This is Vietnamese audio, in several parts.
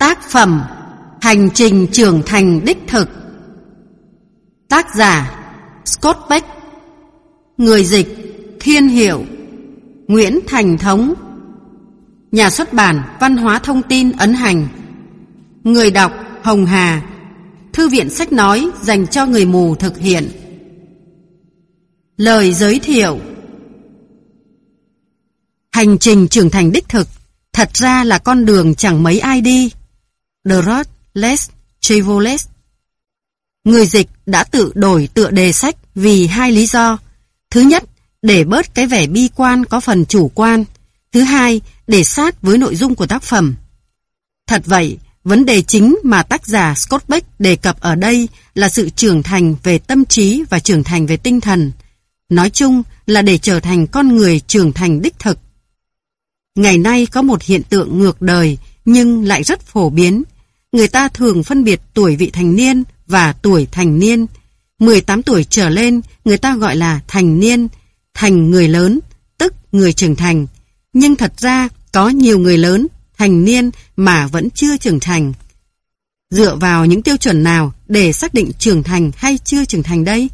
Tác phẩm Hành trình trưởng thành đích thực. Tác giả Scott Peck. Người dịch Thiên Hiệu, Nguyễn Thành Thống. Nhà xuất bản Văn hóa Thông tin ấn hành. Người đọc Hồng Hà. Thư viện sách nói dành cho người mù thực hiện. Lời giới thiệu. Hành trình trưởng thành đích thực thật ra là con đường chẳng mấy ai đi. The road less traveled. Người dịch đã tự đổi tựa đề sách vì hai lý do. Thứ nhất, để bớt cái vẻ bi quan có phần chủ quan. Thứ hai, để sát với nội dung của tác phẩm. Thật vậy, vấn đề chính mà tác giả Scott Peck đề cập ở đây là sự trưởng thành về tâm trí và trưởng thành về tinh thần. Nói chung là để trở thành con người trưởng thành đích thực. Ngày nay có một hiện tượng ngược đời nhưng lại rất phổ biến. Người ta thường phân biệt tuổi vị thành niên và tuổi thành niên. 18 tuổi trở lên người ta gọi là thành niên, thành người lớn, tức người trưởng thành. Nhưng thật ra có nhiều người lớn, thành niên mà vẫn chưa trưởng thành. Dựa vào những tiêu chuẩn nào để xác định trưởng thành hay chưa trưởng thành đây?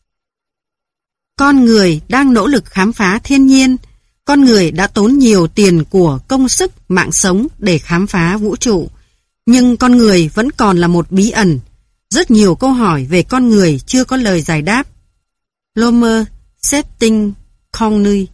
Con người đang nỗ lực khám phá thiên nhiên. Con người đã tốn nhiều tiền của công sức, mạng sống để khám phá vũ trụ. Nhưng con người vẫn còn là một bí ẩn. Rất nhiều câu hỏi về con người chưa có lời giải đáp. Lomer Setting Conley,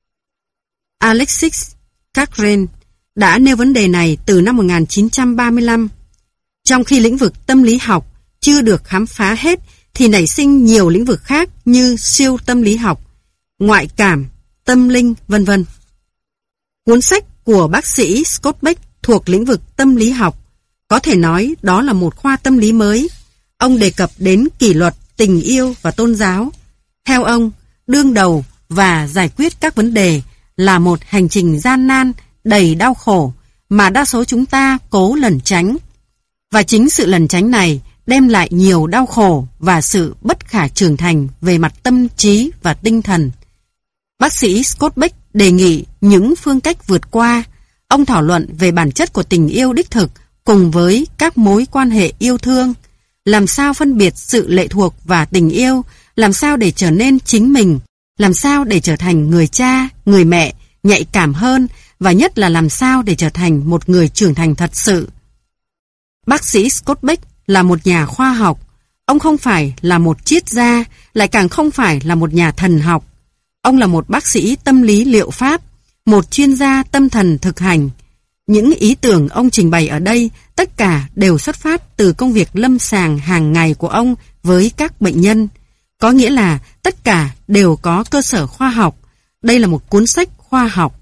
Alexis Carrel đã nêu vấn đề này từ năm 1935. Trong khi lĩnh vực tâm lý học chưa được khám phá hết thì nảy sinh nhiều lĩnh vực khác như siêu tâm lý học, ngoại cảm, tâm linh, vân vân. Cuốn sách của bác sĩ Scott Peck thuộc lĩnh vực tâm lý học. Có thể nói đó là một khoa tâm lý mới. Ông đề cập đến kỷ luật, tình yêu và tôn giáo. Theo ông, đương đầu và giải quyết các vấn đề là một hành trình gian nan, đầy đau khổ mà đa số chúng ta cố lẩn tránh. Và chính sự lẩn tránh này đem lại nhiều đau khổ và sự bất khả trưởng thành về mặt tâm trí và tinh thần. Bác sĩ Scott Peck đề nghị những phương cách vượt qua. Ông thảo luận về bản chất của tình yêu đích thực cùng với các mối quan hệ yêu thương. Làm sao phân biệt sự lệ thuộc và tình yêu, làm sao để trở nên chính mình, làm sao để trở thành người cha, người mẹ, nhạy cảm hơn và nhất là làm sao để trở thành một người trưởng thành thật sự. Bác sĩ Scott Peck là một nhà khoa học. Ông không phải là một triết gia, lại càng không phải là một nhà thần học. Ông là một bác sĩ tâm lý liệu pháp, một chuyên gia tâm thần thực hành. Những ý tưởng ông trình bày ở đây tất cả đều xuất phát từ công việc lâm sàng hàng ngày của ông với các bệnh nhân. Có nghĩa là tất cả đều có cơ sở khoa học. Đây là một cuốn sách khoa học.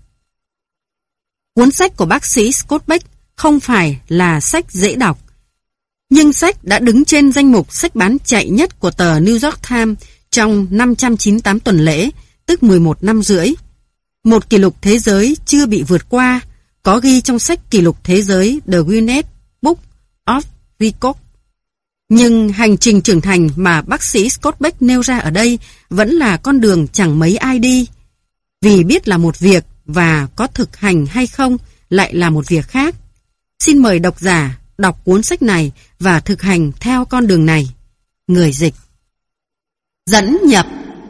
Cuốn sách của bác sĩ Scott Peck không phải là sách dễ đọc. Nhưng sách đã đứng trên danh mục sách bán chạy nhất của tờ New York Times trong 598 tuần lễ, tức 11 năm rưỡi. Một kỷ lục thế giới chưa bị vượt qua, có ghi trong sách kỷ lục thế giới The Guinness Book of Records. Nhưng hành trình trưởng thành mà bác sĩ Scott Peck nêu ra ở đây vẫn là con đường chẳng mấy ai đi. Vì biết là một việc và có thực hành hay không lại là một việc khác. Xin mời độc giả đọc cuốn sách này và thực hành theo con đường này. Người dịch. Dẫn nhập.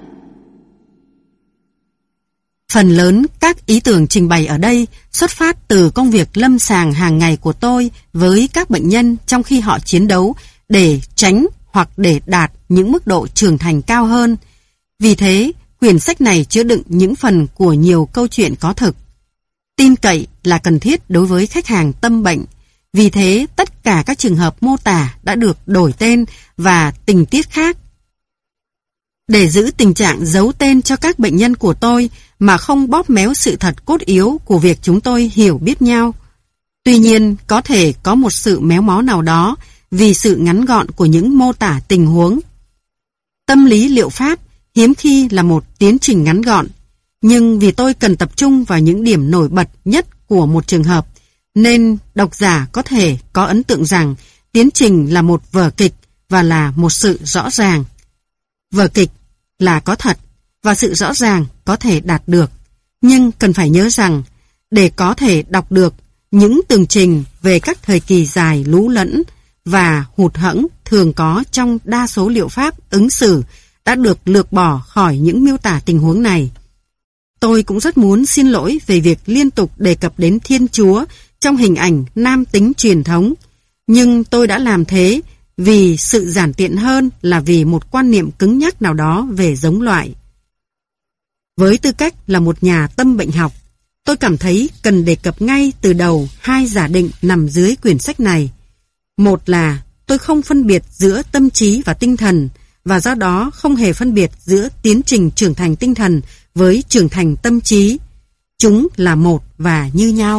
Phần lớn các ý tưởng trình bày ở đây xuất phát từ công việc lâm sàng hàng ngày của tôi với các bệnh nhân trong khi họ chiến đấu để tránh hoặc để đạt những mức độ trưởng thành cao hơn. Vì thế, quyển sách này chứa đựng những phần của nhiều câu chuyện có thực. Tin cậy là cần thiết đối với khách hàng tâm bệnh. Vì thế, tất cả các trường hợp mô tả đã được đổi tên và tình tiết khác. Để giữ tình trạng giấu tên cho các bệnh nhân của tôi mà không bóp méo sự thật cốt yếu của việc chúng tôi hiểu biết nhau. Tuy nhiên, có thể có một sự méo mó nào đó vì sự ngắn gọn của những mô tả tình huống. Tâm lý liệu pháp hiếm khi là một tiến trình ngắn gọn, nhưng vì tôi cần tập trung vào những điểm nổi bật nhất của một trường hợp, nên độc giả có thể có ấn tượng rằng tiến trình là một vở kịch và là một sự rõ ràng. Vở kịch là có thật và sự rõ ràng có thể đạt được, nhưng cần phải nhớ rằng để có thể đọc được những tường trình về các thời kỳ dài lú lẫn và hụt hẫng thường có trong đa số liệu pháp ứng xử đã được lược bỏ khỏi những miêu tả tình huống này. Tôi cũng rất muốn xin lỗi về việc liên tục đề cập đến Thiên Chúa trong hình ảnh nam tính truyền thống, nhưng tôi đã làm thế vì sự giản tiện hơn là vì một quan niệm cứng nhắc nào đó về giống loại. Với tư cách là một nhà tâm bệnh học, tôi cảm thấy cần đề cập ngay từ đầu hai giả định nằm dưới quyển sách này. Một là tôi không phân biệt giữa tâm trí và tinh thần, và do đó không hề phân biệt giữa tiến trình trưởng thành tinh thần với trưởng thành tâm trí. Chúng là một và như nhau.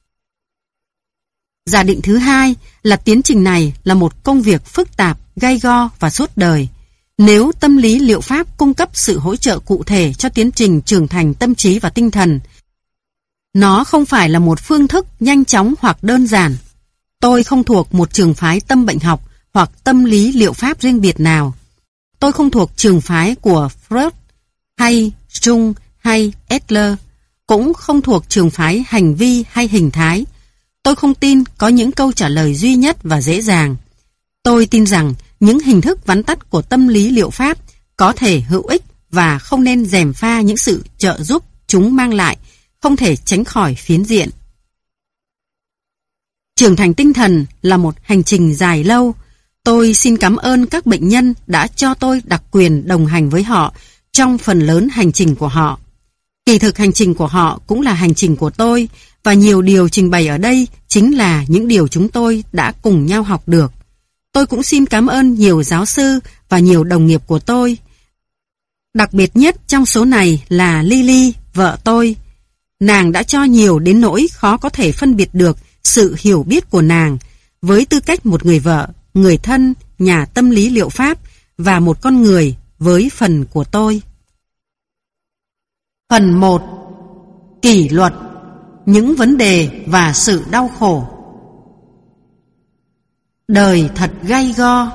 Giả định thứ hai là tiến trình này là một công việc phức tạp, gay go và suốt đời. Nếu tâm lý liệu pháp cung cấp sự hỗ trợ cụ thể cho tiến trình trưởng thành tâm trí và tinh thần, nó không phải là một phương thức nhanh chóng hoặc đơn giản. Tôi không thuộc một trường phái tâm bệnh học hoặc tâm lý liệu pháp riêng biệt nào. Tôi không thuộc trường phái của Freud hay Jung hay Adler, cũng không thuộc trường phái hành vi hay hình thái. Tôi không tin có những câu trả lời duy nhất và dễ dàng. Tôi tin rằng những hình thức vắn tắt của tâm lý liệu pháp có thể hữu ích và không nên gièm pha những sự trợ giúp chúng mang lại, không thể tránh khỏi phiến diện. Trưởng thành tinh thần là một hành trình dài lâu. Tôi xin cảm ơn các bệnh nhân đã cho tôi đặc quyền đồng hành với họ trong phần lớn hành trình của họ. Kỳ thực hành trình của họ cũng là hành trình của tôi, và nhiều điều trình bày ở đây chính là những điều chúng tôi đã cùng nhau học được. Tôi cũng xin cảm ơn nhiều giáo sư và nhiều đồng nghiệp của tôi. Đặc biệt nhất trong số này là Lily, vợ tôi. Nàng đã cho nhiều đến nỗi khó có thể phân biệt được sự hiểu biết của nàng với tư cách một người vợ, người thân, nhà tâm lý liệu pháp và một con người với phần của tôi. Phần 1. Kỷ luật, những vấn đề và sự đau khổ. Đời thật gay go.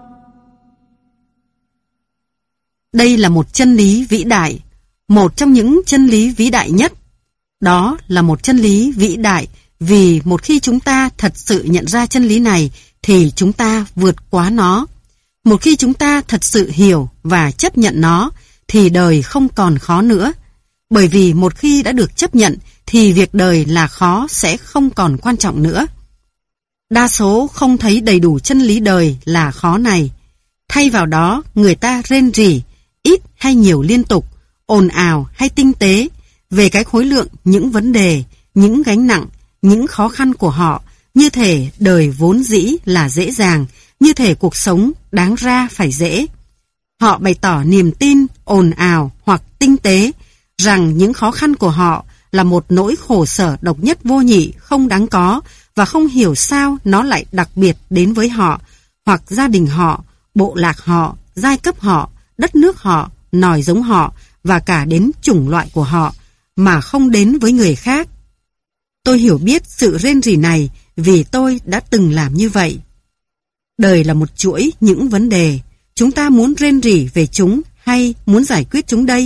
Đây là một chân lý vĩ đại, một trong những chân lý vĩ đại nhất. Đó là một chân lý vĩ đại vì một khi chúng ta thật sự nhận ra chân lý này thì chúng ta vượt quá nó. Một khi chúng ta thật sự hiểu và chấp nhận nó thì đời không còn khó nữa. Bởi vì một khi đã được chấp nhận thì việc đời là khó sẽ không còn quan trọng nữa. Đa số không thấy đầy đủ chân lý đời là khó này. Thay vào đó, người ta rên rỉ, ít hay nhiều liên tục, ồn ào hay tinh tế, về cái khối lượng những vấn đề, những gánh nặng, những khó khăn của họ, như thể đời vốn dĩ là dễ dàng, như thể cuộc sống đáng ra phải dễ. Họ bày tỏ niềm tin, ồn ào hoặc tinh tế, rằng những khó khăn của họ là một nỗi khổ sở độc nhất vô nhị không đáng có, và không hiểu sao nó lại đặc biệt đến với họ, hoặc gia đình họ, bộ lạc họ, giai cấp họ, đất nước họ, nòi giống họ, và cả đến chủng loại của họ, mà không đến với người khác. Tôi hiểu biết sự rên rỉ này vì tôi đã từng làm như vậy. Đời là một chuỗi những vấn đề. Chúng ta muốn rên rỉ về chúng hay muốn giải quyết chúng đây?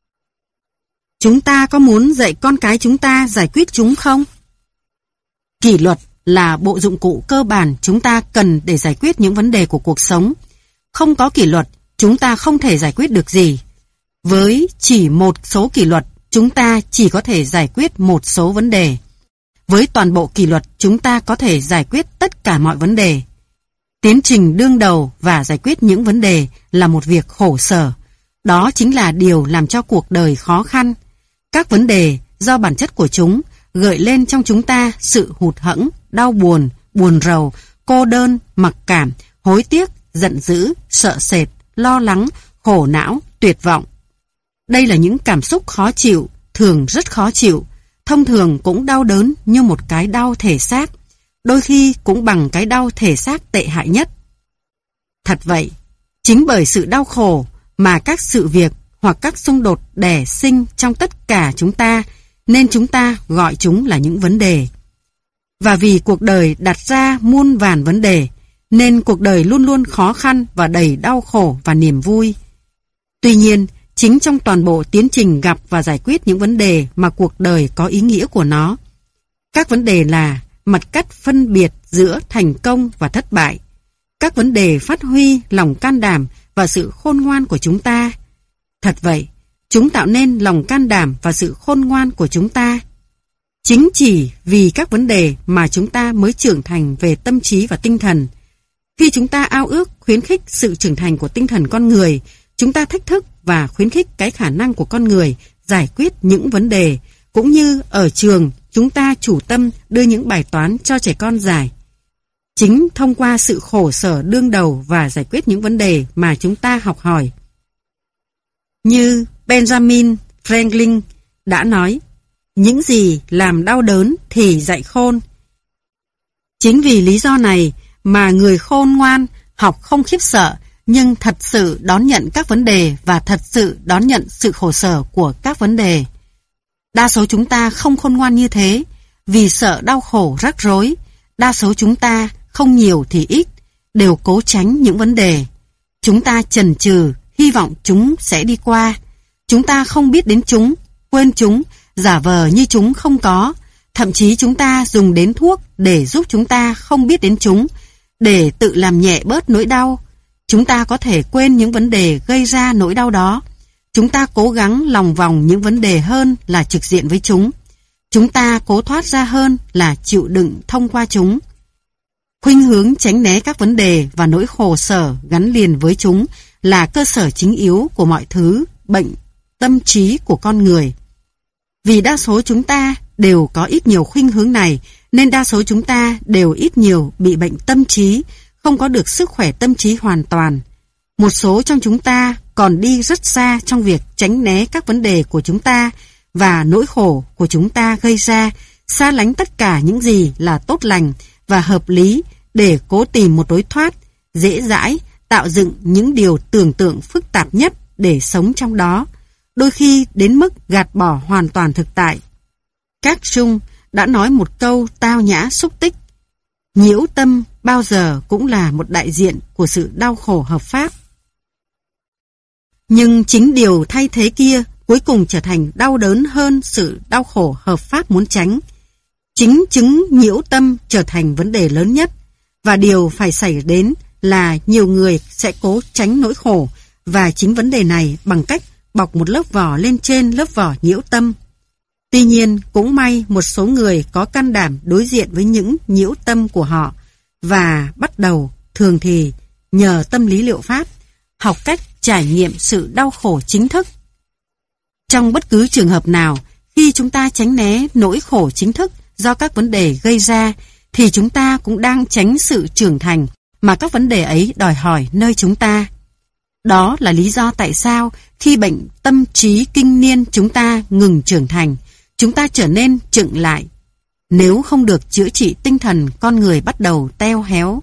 Chúng ta có muốn dạy con cái chúng ta giải quyết chúng không? Kỷ luật là bộ dụng cụ cơ bản chúng ta cần để giải quyết những vấn đề của cuộc sống. Không có kỷ luật, chúng ta không thể giải quyết được gì. Với chỉ một số kỷ luật, chúng ta chỉ có thể giải quyết một số vấn đề. Với toàn bộ kỷ luật, chúng ta có thể giải quyết tất cả mọi vấn đề. Tiến trình đương đầu và giải quyết những vấn đề là một việc khổ sở. Đó chính là điều làm cho cuộc đời khó khăn. Các vấn đề do bản chất của chúng gợi lên trong chúng ta sự hụt hẫng, đau buồn, buồn rầu, cô đơn, mặc cảm, hối tiếc, giận dữ, sợ sệt, lo lắng, khổ não, tuyệt vọng. Đây là những cảm xúc khó chịu, thường rất khó chịu, thông thường cũng đau đớn như một cái đau thể xác, đôi khi cũng bằng cái đau thể xác tệ hại nhất. Thật vậy, chính bởi sự đau khổ mà các sự việc hoặc các xung đột đẻ sinh trong tất cả chúng ta, nên chúng ta gọi chúng là những vấn đề. Và vì cuộc đời đặt ra muôn vàn vấn đề, nên cuộc đời luôn luôn khó khăn và đầy đau khổ và niềm vui. Tuy nhiên, chính trong toàn bộ tiến trình gặp và giải quyết những vấn đề mà cuộc đời có ý nghĩa của nó. Các vấn đề là mặt cách phân biệt giữa thành công và thất bại. Các vấn đề phát huy lòng can đảm và sự khôn ngoan của chúng ta. Thật vậy, chúng tạo nên lòng can đảm và sự khôn ngoan của chúng ta. Chính chỉ vì các vấn đề mà chúng ta mới trưởng thành về tâm trí và tinh thần. Khi chúng ta ao ước khuyến khích sự trưởng thành của tinh thần con người, chúng ta thách thức và khuyến khích cái khả năng của con người giải quyết những vấn đề, cũng như ở trường chúng ta chủ tâm đưa những bài toán cho trẻ con giải. Chính thông qua sự khổ sở đương đầu và giải quyết những vấn đề mà chúng ta học hỏi. Như Benjamin Franklin đã nói, những gì làm đau đớn thì dạy khôn. Chính vì lý do này mà người khôn ngoan học không khiếp sợ, nhưng thật sự đón nhận các vấn đề và thật sự đón nhận sự khổ sở của các vấn đề. Đa số chúng ta không khôn ngoan như thế, vì sợ đau khổ rắc rối. Đa số chúng ta, không nhiều thì ít, đều cố tránh những vấn đề. Chúng ta chần chừ, hy vọng chúng sẽ đi qua. Chúng ta không biết đến chúng, quên chúng, giả vờ như chúng không có. Thậm chí chúng ta dùng đến thuốc để giúp chúng ta không biết đến chúng, để tự làm nhẹ bớt nỗi đau. Chúng ta có thể quên những vấn đề gây ra nỗi đau đó. Chúng ta cố gắng lòng vòng những vấn đề hơn là trực diện với chúng. Chúng ta cố thoát ra hơn là chịu đựng thông qua chúng. Khuynh hướng tránh né các vấn đề và nỗi khổ sở gắn liền với chúng là cơ sở chính yếu của mọi thứ bệnh tâm trí của con người. Vì đa số chúng ta đều có ít nhiều khuynh hướng này, nên đa số chúng ta đều ít nhiều bị bệnh tâm trí, không có được sức khỏe tâm trí hoàn toàn. Một số trong chúng ta còn đi rất xa trong việc tránh né các vấn đề của chúng ta và nỗi khổ của chúng ta gây ra, xa lánh tất cả những gì là tốt lành và hợp lý để cố tìm một lối thoát, dễ dãi, tạo dựng những điều tưởng tượng phức tạp nhất để sống trong đó, đôi khi đến mức gạt bỏ hoàn toàn thực tại. Các Trung đã nói một câu tao nhã xúc tích: nhiễu tâm bao giờ cũng là một đại diện của sự đau khổ hợp pháp. Nhưng chính điều thay thế kia cuối cùng trở thành đau đớn hơn sự đau khổ hợp pháp muốn tránh. Chính chứng nhiễu tâm trở thành vấn đề lớn nhất, và điều phải xảy đến là nhiều người sẽ cố tránh nỗi khổ và chính vấn đề này bằng cách bọc một lớp vỏ lên trên lớp vỏ nhiễu tâm. Tuy nhiên, cũng may một số người có can đảm đối diện với những nhiễu tâm của họ và bắt đầu, thường thì nhờ tâm lý liệu pháp, học cách trải nghiệm sự đau khổ chính thức. Trong bất cứ trường hợp nào, khi chúng ta tránh né nỗi khổ chính thức do các vấn đề gây ra, thì chúng ta cũng đang tránh sự trưởng thành mà các vấn đề ấy đòi hỏi nơi chúng ta. Đó là lý do tại sao khi bệnh tâm trí kinh niên chúng ta ngừng trưởng thành, chúng ta trở nên chững lại. Nếu không được chữa trị tinh thần, con người bắt đầu teo héo.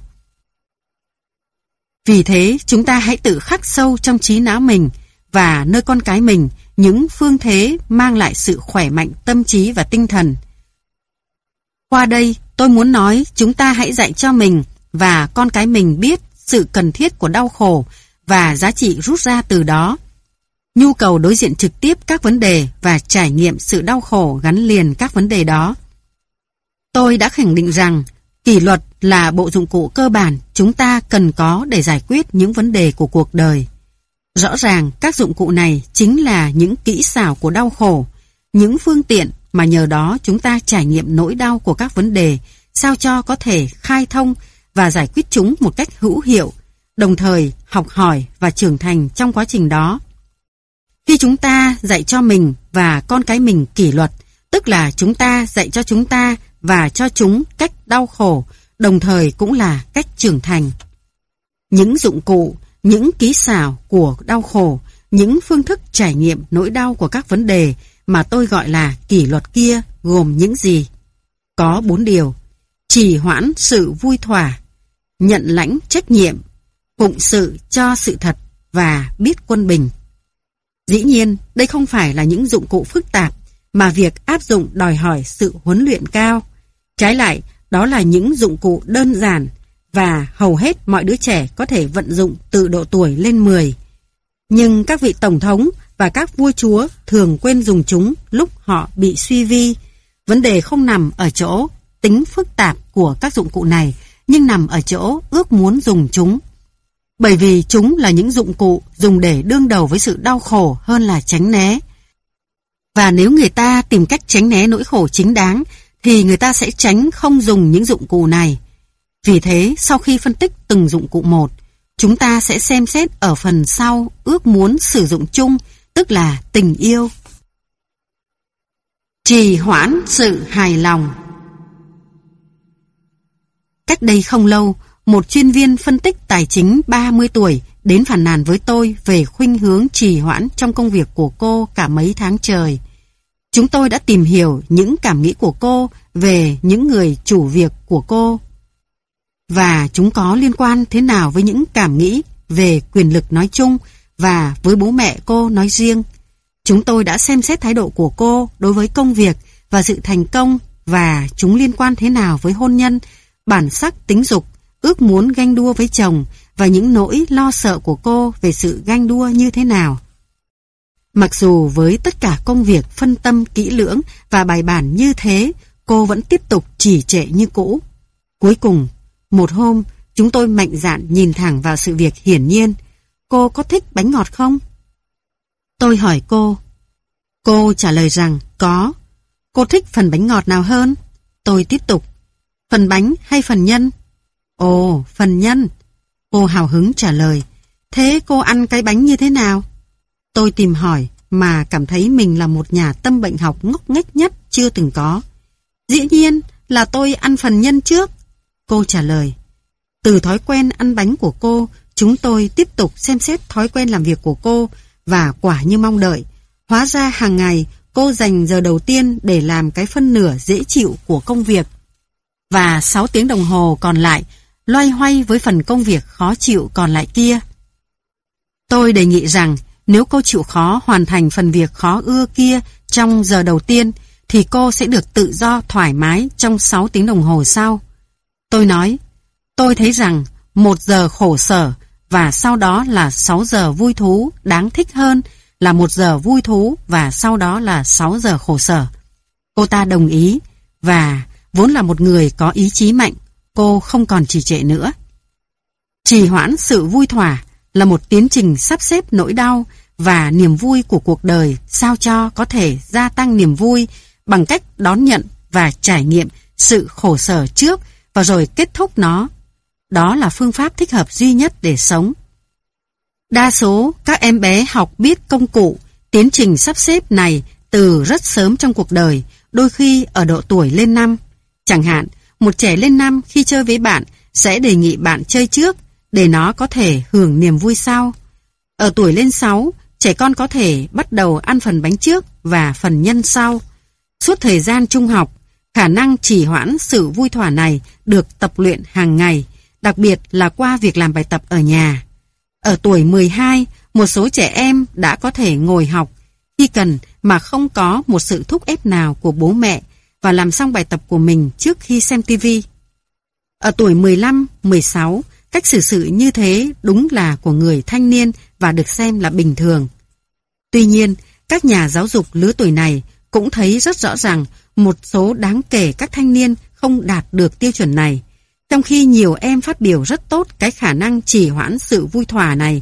Vì thế, chúng ta hãy tự khắc sâu trong trí não mình và nơi con cái mình những phương thế mang lại sự khỏe mạnh tâm trí và tinh thần. Qua đây, tôi muốn nói chúng ta hãy dạy cho mình và con cái mình biết sự cần thiết của đau khổ và giá trị rút ra từ đó. Nhu cầu đối diện trực tiếp các vấn đề và trải nghiệm sự đau khổ gắn liền các vấn đề đó. Tôi đã khẳng định rằng kỷ luật là bộ dụng cụ cơ bản chúng ta cần có để giải quyết những vấn đề của cuộc đời. Rõ ràng các dụng cụ này chính là những kỹ xảo của đau khổ, những phương tiện mà nhờ đó chúng ta trải nghiệm nỗi đau của các vấn đề sao cho có thể khai thông và giải quyết chúng một cách hữu hiệu, đồng thời học hỏi và trưởng thành trong quá trình đó. Khi chúng ta dạy cho mình và con cái mình kỷ luật, tức là chúng ta dạy cho chúng ta và cho chúng cách đau khổ, đồng thời cũng là cách trưởng thành. Những dụng cụ, những kỹ xảo của đau khổ, những phương thức trải nghiệm nỗi đau của các vấn đề mà tôi gọi là kỷ luật kia gồm những gì? Có 4 điều: trì hoãn sự vui thỏa, nhận lãnh trách nhiệm, phụng sự cho sự thật và biết quân bình. Dĩ nhiên, đây không phải là những dụng cụ phức tạp mà việc áp dụng đòi hỏi sự huấn luyện cao. Trái lại, đó là những dụng cụ đơn giản và hầu hết mọi đứa trẻ có thể vận dụng từ độ tuổi lên 10. Nhưng các vị tổng thống và các vua chúa thường quên dùng chúng lúc họ bị suy vi. Vấn đề không nằm ở chỗ tính phức tạp của các dụng cụ này, nhưng nằm ở chỗ ước muốn dùng chúng. Bởi vì chúng là những dụng cụ dùng để đương đầu với sự đau khổ hơn là tránh né. Và nếu người ta tìm cách tránh né nỗi khổ chính đáng, thì người ta sẽ tránh không dùng những dụng cụ này. Vì thế, sau khi phân tích từng dụng cụ một, chúng ta sẽ xem xét ở phần sau ước muốn sử dụng chung, tức là tình yêu. Trì hoãn sự hài lòng. Cách đây không lâu, một chuyên viên phân tích tài chính 30 tuổi đến phàn nàn với tôi về khuynh hướng trì hoãn trong công việc của cô cả mấy tháng trời. Chúng tôi đã tìm hiểu những cảm nghĩ của cô về những người chủ việc của cô, và chúng có liên quan thế nào với những cảm nghĩ về quyền lực nói chung và với bố mẹ cô nói riêng. Chúng tôi đã xem xét thái độ của cô đối với công việc và sự thành công, và chúng liên quan thế nào với hôn nhân, bản sắc tính dục, ước muốn ganh đua với chồng và những nỗi lo sợ của cô về sự ganh đua như thế nào. Mặc dù với tất cả công việc phân tâm kỹ lưỡng và bài bản như thế, cô vẫn tiếp tục trì trệ như cũ. Cuối cùng, một hôm, chúng tôi mạnh dạn nhìn thẳng vào sự việc hiển nhiên. Cô có thích bánh ngọt không? Tôi hỏi cô. Cô trả lời rằng có. Cô thích phần bánh ngọt nào hơn? Tôi tiếp tục. Phần bánh hay phần nhân? Ồ, phần nhân. Cô hào hứng trả lời. Thế cô ăn cái bánh như thế nào? Tôi tìm hỏi mà cảm thấy mình là một nhà tâm bệnh học ngốc nghếch nhất chưa từng có. Dĩ nhiên là tôi ăn phần nhân trước. Cô trả lời. Từ thói quen ăn bánh của cô, chúng tôi tiếp tục xem xét thói quen làm việc của cô, và quả như mong đợi. Hóa ra hàng ngày cô dành giờ đầu tiên để làm cái phân nửa dễ chịu của công việc, và 6 tiếng đồng hồ còn lại loay hoay với phần công việc khó chịu còn lại kia. Tôi đề nghị rằng nếu cô chịu khó hoàn thành phần việc khó ưa kia trong giờ đầu tiên, thì cô sẽ được tự do thoải mái trong 6 tiếng đồng hồ sau. Tôi nói, tôi thấy rằng 1 giờ khổ sở và sau đó là 6 giờ vui thú đáng thích hơn là 1 giờ vui thú và sau đó là 6 giờ khổ sở. Cô ta đồng ý, và vốn là một người có ý chí mạnh, cô không còn trì trệ nữa. Trì hoãn sự vui thỏa là một tiến trình sắp xếp nỗi đau và niềm vui của cuộc đời sao cho có thể gia tăng niềm vui bằng cách đón nhận và trải nghiệm sự khổ sở trước và rồi kết thúc nó. Đó là phương pháp thích hợp duy nhất để sống. Đa số các em bé học biết công cụ, tiến trình sắp xếp này từ rất sớm trong cuộc đời, đôi khi ở độ tuổi lên 5. Chẳng hạn, một trẻ lên 5 khi chơi với bạn sẽ đề nghị bạn chơi trước để nó có thể hưởng niềm vui sau. Ở tuổi lên 6, trẻ con có thể bắt đầu ăn phần bánh trước và phần nhân sau. Suốt thời gian trung học, khả năng trì hoãn sự vui thỏa này được tập luyện hàng ngày, đặc biệt là qua việc làm bài tập ở nhà. Ở tuổi 12, một số trẻ em đã có thể ngồi học khi cần mà không có một sự thúc ép nào của bố mẹ và làm xong bài tập của mình trước khi xem TV. Ở tuổi 15, 16, cách xử sự như thế đúng là của người thanh niên và được xem là bình thường. Tuy nhiên, các nhà giáo dục lứa tuổi này cũng thấy rất rõ ràng một số đáng kể các thanh niên không đạt được tiêu chuẩn này. Trong khi nhiều em phát biểu rất tốt cái khả năng trì hoãn sự vui thỏa này,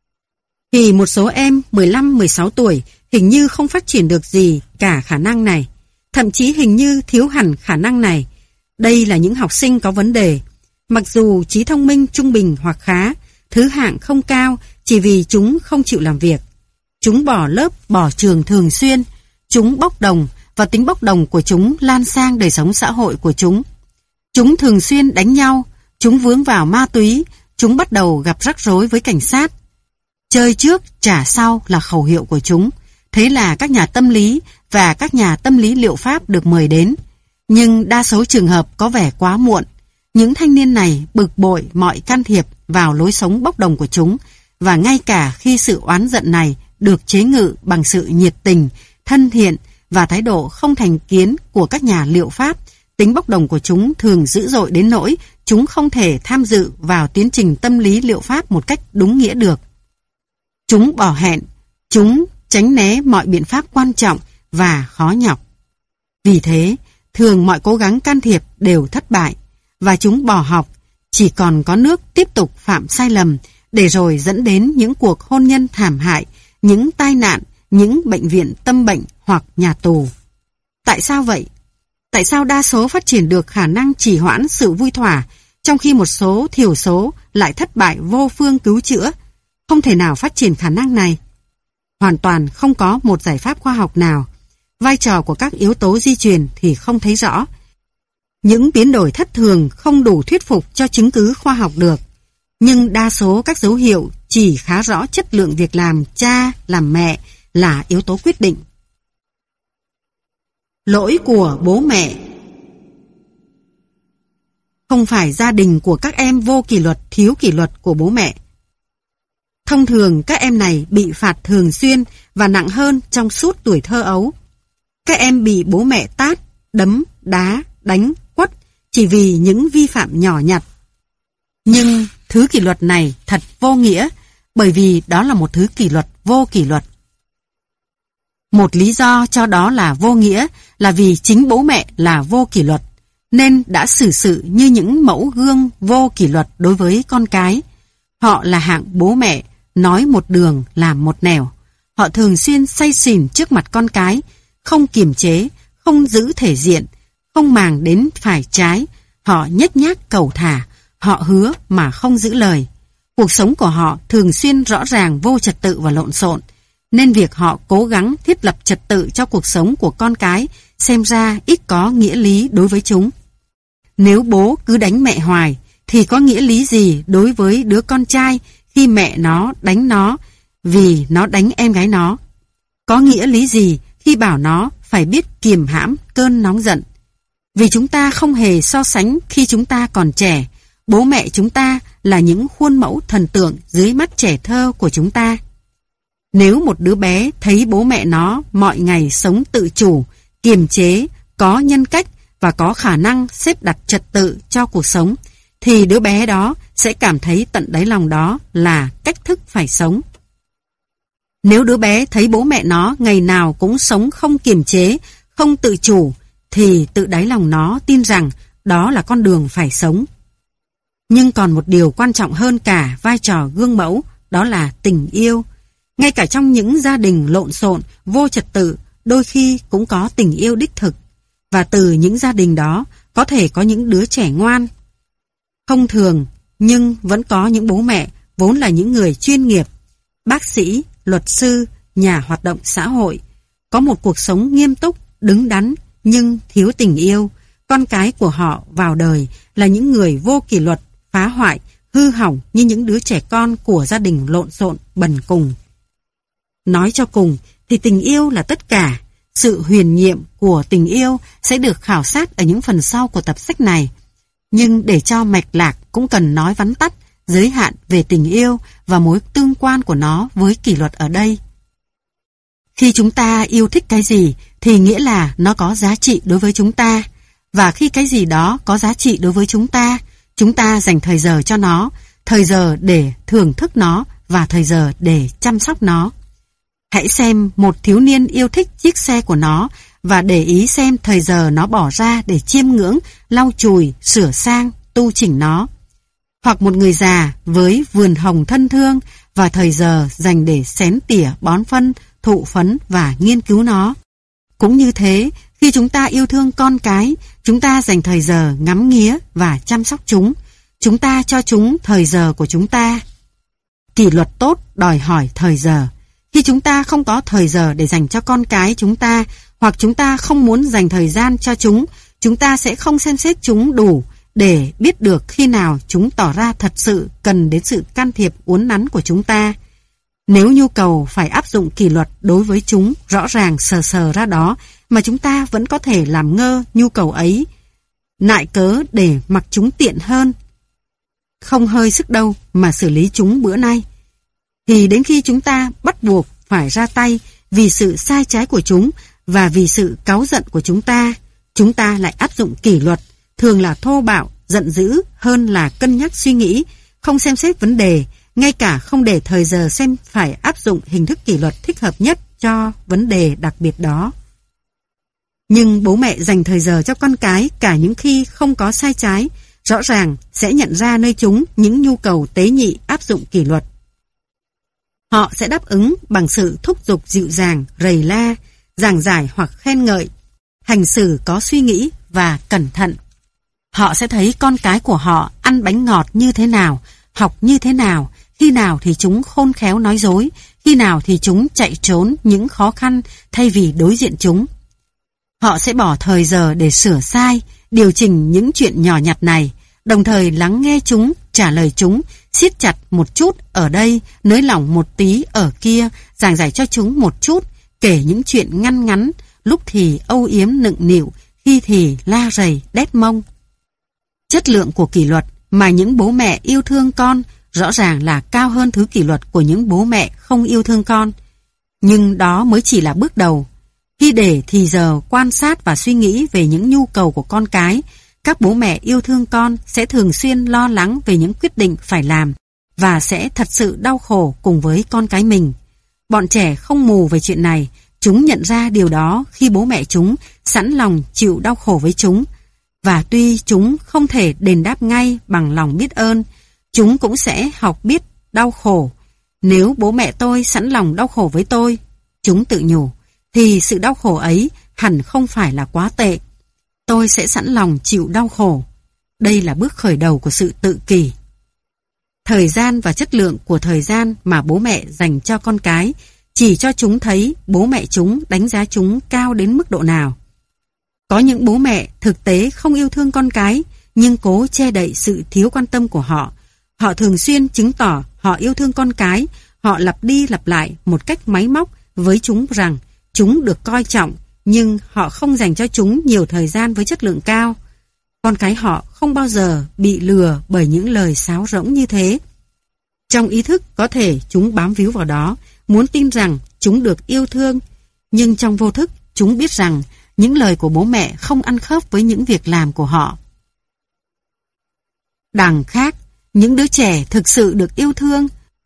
thì một số em 15-16 tuổi hình như không phát triển được gì cả khả năng này, thậm chí hình như thiếu hẳn khả năng này. Đây là những học sinh có vấn đề. Mặc dù trí thông minh trung bình hoặc khá, thứ hạng không cao chỉ vì chúng không chịu làm việc. Chúng bỏ lớp, bỏ trường thường xuyên. Chúng bốc đồng và tính bốc đồng của chúng lan sang đời sống xã hội của chúng. Chúng thường xuyên đánh nhau, chúng vướng vào ma túy, chúng bắt đầu gặp rắc rối với cảnh sát. Chơi trước, trả sau là khẩu hiệu của chúng. Thế là các nhà tâm lý và các nhà tâm lý liệu pháp được mời đến. Nhưng đa số trường hợp có vẻ quá muộn. Những thanh niên này bực bội mọi can thiệp vào lối sống bốc đồng của chúng, và ngay cả khi sự oán giận này được chế ngự bằng sự nhiệt tình, thân thiện và thái độ không thành kiến của các nhà liệu pháp, tính bốc đồng của chúng thường dữ dội đến nỗi chúng không thể tham dự vào tiến trình tâm lý liệu pháp một cách đúng nghĩa được. Chúng bỏ hẹn, chúng tránh né mọi biện pháp quan trọng và khó nhọc. Vì thế, thường mọi cố gắng can thiệp đều thất bại, và chúng bỏ học, chỉ còn có nước tiếp tục phạm sai lầm, để rồi dẫn đến những cuộc hôn nhân thảm hại, những tai nạn, những bệnh viện tâm bệnh hoặc nhà tù. Tại sao vậy? Tại sao đa số phát triển được khả năng trì hoãn sự vui thỏa, trong khi một số thiểu số lại thất bại vô phương cứu chữa, không thể nào phát triển khả năng này? Hoàn toàn không có một giải pháp khoa học nào. Vai trò của các yếu tố di truyền thì không thấy rõ. Những biến đổi thất thường không đủ thuyết phục cho chứng cứ khoa học được. Nhưng đa số các dấu hiệu chỉ khá rõ chất lượng việc làm cha, làm mẹ là yếu tố quyết định. Lỗi của bố mẹ. Không phải gia đình của các em vô kỷ luật, thiếu kỷ luật của bố mẹ. Thông thường các em này bị phạt thường xuyên và nặng hơn trong suốt tuổi thơ ấu. Các em bị bố mẹ tát, đấm, đá, đánh, quất chỉ vì những vi phạm nhỏ nhặt. Nhưng thứ kỷ luật này thật vô nghĩa, bởi vì đó là một thứ kỷ luật vô kỷ luật. Một lý do cho đó là vô nghĩa là vì chính bố mẹ là vô kỷ luật, nên đã xử sự như những mẫu gương vô kỷ luật đối với con cái. Họ là hạng bố mẹ nói một đường làm một nẻo. Họ thường xuyên say xỉn trước mặt con cái, không kiềm chế, không giữ thể diện, không màng đến phải trái. Họ nhếch nhác cầu thả, họ hứa mà không giữ lời. Cuộc sống của họ thường xuyên rõ ràng vô trật tự và lộn xộn, nên việc họ cố gắng thiết lập trật tự cho cuộc sống của con cái xem ra ít có nghĩa lý đối với chúng. Nếu bố cứ đánh mẹ hoài, thì có nghĩa lý gì đối với đứa con trai khi mẹ nó đánh nó vì nó đánh em gái nó? Có nghĩa lý gì khi bảo nó phải biết kiềm hãm cơn nóng giận? Vì chúng ta không hề so sánh khi chúng ta còn trẻ. Bố mẹ chúng ta là những khuôn mẫu thần tượng dưới mắt trẻ thơ của chúng ta. Nếu một đứa bé thấy bố mẹ nó mọi ngày sống tự chủ, kiềm chế, có nhân cách và có khả năng xếp đặt trật tự cho cuộc sống, thì đứa bé đó sẽ cảm thấy tận đáy lòng đó là cách thức phải sống. Nếu đứa bé thấy bố mẹ nó ngày nào cũng sống không kiềm chế, không tự chủ, thì tự đáy lòng nó tin rằng đó là con đường phải sống. Nhưng còn một điều quan trọng hơn cả vai trò gương mẫu, đó là tình yêu. Ngay cả trong những gia đình lộn xộn, vô trật tự, đôi khi cũng có tình yêu đích thực. Và từ những gia đình đó có thể có những đứa trẻ ngoan. Không thường, nhưng vẫn có những bố mẹ vốn là những người chuyên nghiệp, bác sĩ, luật sư, nhà hoạt động xã hội, có một cuộc sống nghiêm túc, đứng đắn nhưng thiếu tình yêu. Con cái của họ vào đời là những người vô kỷ luật, phá hoại, hư hỏng như những đứa trẻ con của gia đình lộn xộn, bần cùng. Nói cho cùng thì tình yêu là tất cả. Sự huyền nhiệm của tình yêu sẽ được khảo sát ở những phần sau của tập sách này. Nhưng để cho mạch lạc cũng cần nói vắn tắt giới hạn về tình yêu và mối tương quan của nó với kỷ luật ở đây. Khi chúng ta yêu thích cái gì thì nghĩa là nó có giá trị đối với chúng ta. Và khi cái gì đó có giá trị đối với chúng ta dành thời giờ cho nó, thời giờ để thưởng thức nó và thời giờ để chăm sóc nó. Hãy xem một thiếu niên yêu thích chiếc xe của nó và để ý xem thời giờ nó bỏ ra để chiêm ngưỡng, lau chùi, sửa sang, tu chỉnh nó. Hoặc một người già với vườn hồng thân thương và thời giờ dành để xén tỉa, bón phân, thụ phấn và nghiên cứu nó. Cũng như thế, khi chúng ta yêu thương con cái, chúng ta dành thời giờ ngắm nghía và chăm sóc chúng. Chúng ta cho chúng thời giờ của chúng ta. Kỷ luật tốt đòi hỏi thời giờ. Khi chúng ta không có thời giờ để dành cho con cái chúng ta, hoặc chúng ta không muốn dành thời gian cho chúng ta sẽ không xem xét chúng đủ để biết được khi nào chúng tỏ ra thật sự cần đến sự can thiệp uốn nắn của chúng ta. Nếu nhu cầu phải áp dụng kỷ luật đối với chúng rõ ràng sờ ra đó, mà chúng ta vẫn có thể làm ngơ nhu cầu ấy, nại cớ để mặc chúng tiện hơn, không hơi sức đâu mà xử lý chúng bữa nay, thì đến khi chúng ta bắt buộc phải ra tay vì sự sai trái của chúng và vì sự cáu giận của chúng ta lại áp dụng kỷ luật, thường là thô bạo, giận dữ hơn là cân nhắc suy nghĩ, không xem xét vấn đề, ngay cả không để thời giờ xem phải áp dụng hình thức kỷ luật thích hợp nhất cho vấn đề đặc biệt đó. Nhưng bố mẹ dành thời giờ cho con cái cả những khi không có sai trái, rõ ràng sẽ nhận ra nơi chúng những nhu cầu tế nhị áp dụng kỷ luật. Họ sẽ đáp ứng bằng sự thúc giục dịu dàng, rầy la, giảng giải hoặc khen ngợi, hành xử có suy nghĩ và cẩn thận. Họ sẽ thấy con cái của họ ăn bánh ngọt như thế nào, học như thế nào, khi nào thì chúng khôn khéo nói dối, khi nào thì chúng chạy trốn những khó khăn thay vì đối diện chúng. Họ sẽ bỏ thời giờ để sửa sai, điều chỉnh những chuyện nhỏ nhặt này, đồng thời lắng nghe chúng, trả lời chúng, siết chặt một chút ở đây, nới lỏng một tí ở kia, giảng giải cho chúng một chút, kể những chuyện ngăn ngắn, lúc thì âu yếm nựng nịu, khi thì la rầy đét mông. Chất lượng của kỷ luật mà những bố mẹ yêu thương con rõ ràng là cao hơn thứ kỷ luật của những bố mẹ không yêu thương con. Nhưng đó mới chỉ là bước đầu. Khi để thì giờ quan sát và suy nghĩ về những nhu cầu của con cái, các bố mẹ yêu thương con sẽ thường xuyên lo lắng về những quyết định phải làm và sẽ thật sự đau khổ cùng với con cái mình. Bọn trẻ không mù về chuyện này, chúng nhận ra điều đó khi bố mẹ chúng sẵn lòng chịu đau khổ với chúng. Và tuy chúng không thể đền đáp ngay bằng lòng biết ơn, chúng cũng sẽ học biết đau khổ. Nếu bố mẹ tôi sẵn lòng đau khổ với tôi, chúng tự nhủ, thì sự đau khổ ấy hẳn không phải là quá tệ. Tôi sẽ sẵn lòng chịu đau khổ. Đây là bước khởi đầu của sự tự kỷ. Thời gian và chất lượng của thời gian mà bố mẹ dành cho con cái chỉ cho chúng thấy bố mẹ chúng đánh giá chúng cao đến mức độ nào. Có những bố mẹ thực tế không yêu thương con cái, nhưng cố che đậy sự thiếu quan tâm của họ. Họ thường xuyên chứng tỏ họ yêu thương con cái, họ lặp đi lặp lại một cách máy móc với chúng rằng chúng được coi trọng, nhưng họ không dành cho chúng nhiều thời gian với chất lượng cao. Con cái họ không bao giờ bị lừa bởi những lời sáo rỗng như thế. Trong ý thức có thể chúng bám víu vào đó, muốn tin rằng chúng được yêu thương, nhưng trong vô thức chúng biết rằng những lời của bố mẹ không ăn khớp với những việc làm của họ. Đằng khác, những đứa trẻ thực sự được yêu thương.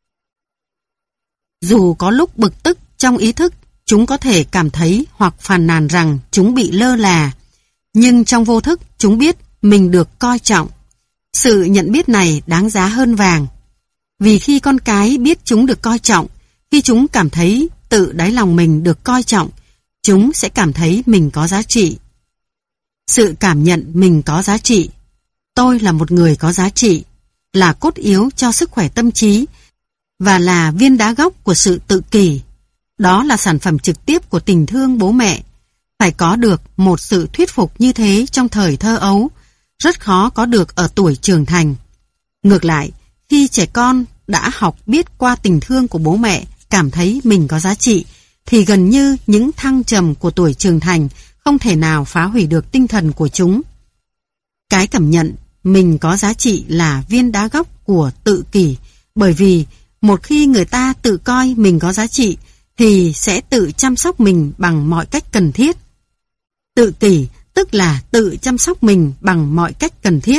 Dù có lúc bực tức trong ý thức, chúng có thể cảm thấy hoặc phàn nàn rằng chúng bị lơ là, nhưng trong vô thức chúng biết mình được coi trọng. Sự nhận biết này đáng giá hơn vàng. Vì khi con cái biết chúng được coi trọng, khi chúng cảm thấy tự đáy lòng mình được coi trọng, chúng sẽ cảm thấy mình có giá trị. Sự cảm nhận mình có giá trị, tôi là một người có giá trị, là cốt yếu cho sức khỏe tâm trí và là viên đá gốc của sự tự kỷ. Đó là sản phẩm trực tiếp của tình thương bố mẹ. Phải có được một sự thuyết phục như thế trong thời thơ ấu, rất khó có được ở tuổi trưởng thành. Ngược lại, khi trẻ con đã học biết qua tình thương của bố mẹ cảm thấy mình có giá trị, thì gần như những thăng trầm của tuổi trưởng thành không thể nào phá hủy được tinh thần của chúng. Cái cảm nhận mình có giá trị là viên đá gốc của tự kỷ, bởi vì một khi người ta tự coi mình có giá trị thì sẽ tự chăm sóc mình bằng mọi cách cần thiết. Tự kỷ tức là tự chăm sóc mình bằng mọi cách cần thiết.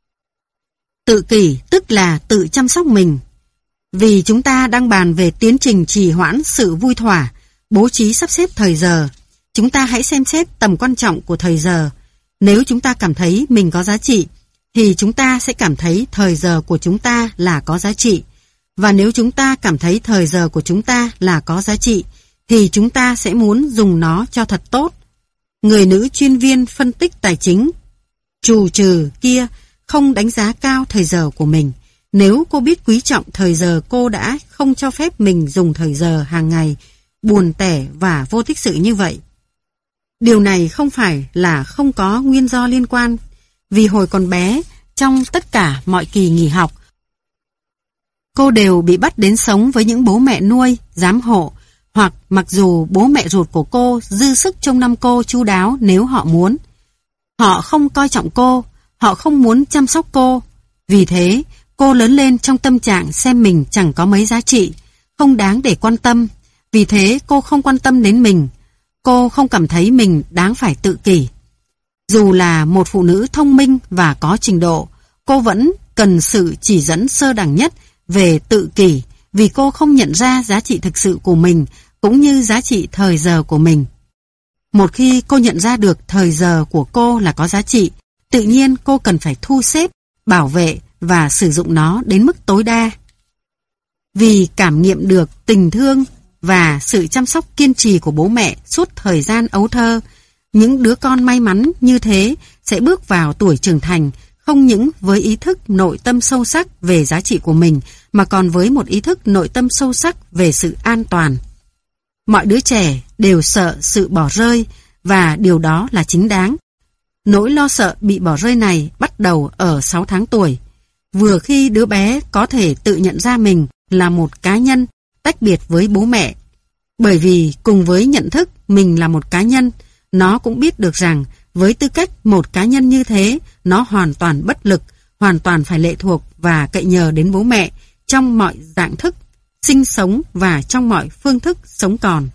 Tự kỷ tức là tự chăm sóc mình. Vì chúng ta đang bàn về tiến trình trì hoãn sự vui thỏa, bố trí sắp xếp thời giờ, chúng ta hãy xem xét tầm quan trọng của thời giờ. Nếu chúng ta cảm thấy mình có giá trị, thì chúng ta sẽ cảm thấy thời giờ của chúng ta là có giá trị. Và nếu chúng ta cảm thấy thời giờ của chúng ta là có giá trị, thì chúng ta sẽ muốn dùng nó cho thật tốt. Người nữ chuyên viên phân tích tài chính trù trừ kia không đánh giá cao thời giờ của mình. Nếu cô biết quý trọng thời giờ, cô đã không cho phép mình dùng thời giờ hàng ngày buồn tẻ và vô tích sự như vậy. Điều này không phải là không có nguyên do liên quan, vì hồi còn bé, trong tất cả mọi kỳ nghỉ học, cô đều bị bắt đến sống với những bố mẹ nuôi, giám hộ, hoặc mặc dù bố mẹ ruột của cô dư sức trông nom cô chu đáo nếu họ muốn. Họ không coi trọng cô, họ không muốn chăm sóc cô. Vì thế, cô lớn lên trong tâm trạng xem mình chẳng có mấy giá trị, không đáng để quan tâm. Vì thế cô không quan tâm đến mình. Cô không cảm thấy mình đáng phải tự kỷ. Dù là một phụ nữ thông minh và có trình độ, cô vẫn cần sự chỉ dẫn sơ đẳng nhất về tự kỷ, vì cô không nhận ra giá trị thực sự của mình cũng như giá trị thời giờ của mình. Một khi cô nhận ra được thời giờ của cô là có giá trị, tự nhiên cô cần phải thu xếp, bảo vệ và sử dụng nó đến mức tối đa. Vì cảm nghiệm được tình thương và sự chăm sóc kiên trì của bố mẹ suốt thời gian ấu thơ, những đứa con may mắn như thế sẽ bước vào tuổi trưởng thành không những với ý thức nội tâm sâu sắc về giá trị của mình mà còn với một ý thức nội tâm sâu sắc về sự an toàn. Mọi đứa trẻ đều sợ sự bỏ rơi và điều đó là chính đáng. Nỗi lo sợ bị bỏ rơi này bắt đầu ở 6 tháng tuổi, vừa khi đứa bé có thể tự nhận ra mình là một cá nhân tách biệt với bố mẹ. Bởi vì cùng với nhận thức mình là một cá nhân, nó cũng biết được rằng với tư cách một cá nhân như thế, nó hoàn toàn bất lực, hoàn toàn phải lệ thuộc và cậy nhờ đến bố mẹ trong mọi dạng thức, sinh sống và trong mọi phương thức sống còn.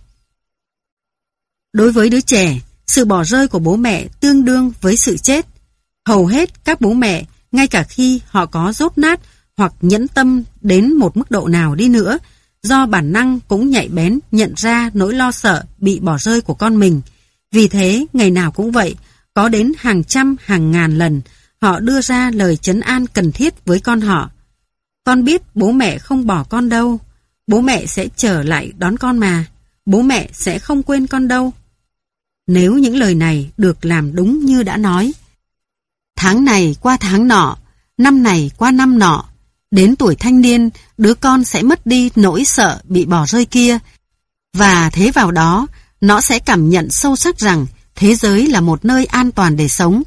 Đối với đứa trẻ, sự bỏ rơi của bố mẹ tương đương với sự chết. Hầu hết các bố mẹ, ngay cả khi họ có dốt nát hoặc nhẫn tâm đến một mức độ nào đi nữa, do bản năng cũng nhạy bén nhận ra nỗi lo sợ bị bỏ rơi của con mình. Vì thế, ngày nào cũng vậy, có đến hàng trăm, hàng ngàn lần, họ đưa ra lời trấn an cần thiết với con họ. Con biết bố mẹ không bỏ con đâu, bố mẹ sẽ trở lại đón con mà, bố mẹ sẽ không quên con đâu. Nếu những lời này được làm đúng như đã nói, tháng này qua tháng nọ, năm này qua năm nọ, đến tuổi thanh niên, đứa con sẽ mất đi nỗi sợ bị bỏ rơi kia, và thế vào đó, nó sẽ cảm nhận sâu sắc rằng thế giới là một nơi an toàn để sống,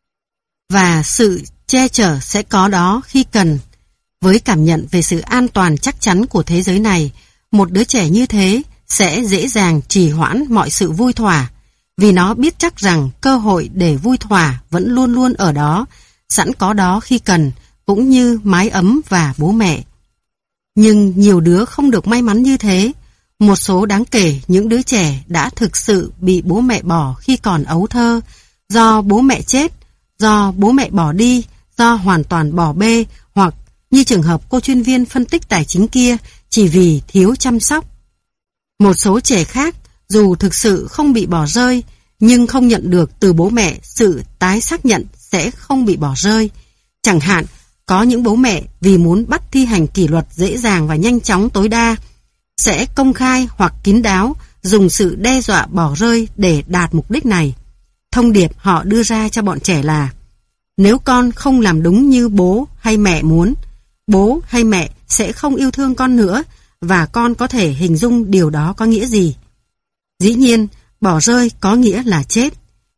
và sự che chở sẽ có đó khi cần. Với cảm nhận về sự an toàn chắc chắn của thế giới này, một đứa trẻ như thế sẽ dễ dàng trì hoãn mọi sự vui thỏa, vì nó biết chắc rằng cơ hội để vui thỏa vẫn luôn luôn ở đó, sẵn có đó khi cần, cũng như mái ấm và bố mẹ. Nhưng nhiều đứa không được may mắn như thế. Một số đáng kể những đứa trẻ đã thực sự bị bố mẹ bỏ khi còn ấu thơ, do bố mẹ chết, do bố mẹ bỏ đi, do hoàn toàn bỏ bê, hoặc như trường hợp cô chuyên viên phân tích tài chính kia, chỉ vì thiếu chăm sóc. Một số trẻ khác, dù thực sự không bị bỏ rơi, nhưng không nhận được từ bố mẹ sự tái xác nhận sẽ không bị bỏ rơi. Chẳng hạn, có những bố mẹ vì muốn bắt thi hành kỷ luật dễ dàng và nhanh chóng tối đa, sẽ công khai hoặc kín đáo dùng sự đe dọa bỏ rơi để đạt mục đích này. Thông điệp họ đưa ra cho bọn trẻ là: nếu con không làm đúng như bố hay mẹ muốn, bố hay mẹ sẽ không yêu thương con nữa, và con có thể hình dung điều đó có nghĩa gì. Dĩ nhiên, bỏ rơi có nghĩa là chết.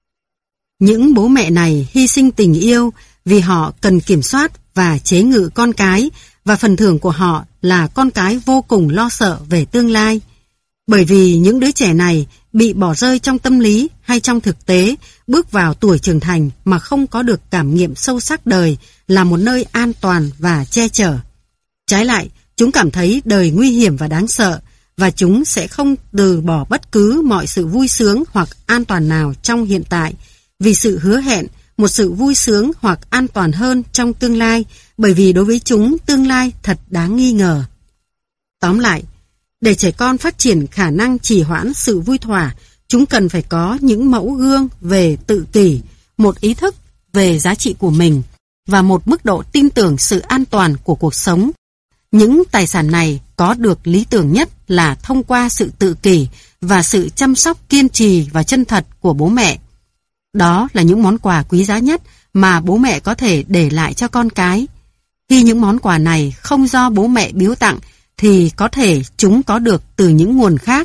Những bố mẹ này hy sinh tình yêu vì họ cần kiểm soát và chế ngự con cái, và phần thưởng của họ là con cái vô cùng lo sợ về tương lai. Bởi vì những đứa trẻ này bị bỏ rơi trong tâm lý hay trong thực tế, bước vào tuổi trưởng thành mà không có được cảm nghiệm sâu sắc đời là một nơi an toàn và che chở. Trái lại, chúng cảm thấy đời nguy hiểm và đáng sợ, và chúng sẽ không từ bỏ bất cứ mọi sự vui sướng hoặc an toàn nào trong hiện tại, vì sự hứa hẹn một sự vui sướng hoặc an toàn hơn trong tương lai, bởi vì đối với chúng tương lai thật đáng nghi ngờ. Tóm lại, để trẻ con phát triển khả năng trì hoãn sự vui thỏa, chúng cần phải có những mẫu gương về tự kỷ, một ý thức về giá trị của mình và một mức độ tin tưởng sự an toàn của cuộc sống. Những tài sản này có được lý tưởng nhất là thông qua sự tự kỷ và sự chăm sóc kiên trì và chân thật của bố mẹ. Đó là những món quà quý giá nhất mà bố mẹ có thể để lại cho con cái. Khi những món quà này không do bố mẹ biếu tặng thì có thể chúng có được từ những nguồn khác.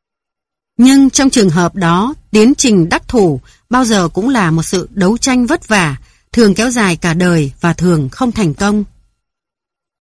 Nhưng trong trường hợp đó, tiến trình đắc thủ bao giờ cũng là một sự đấu tranh vất vả, thường kéo dài cả đời và thường không thành công.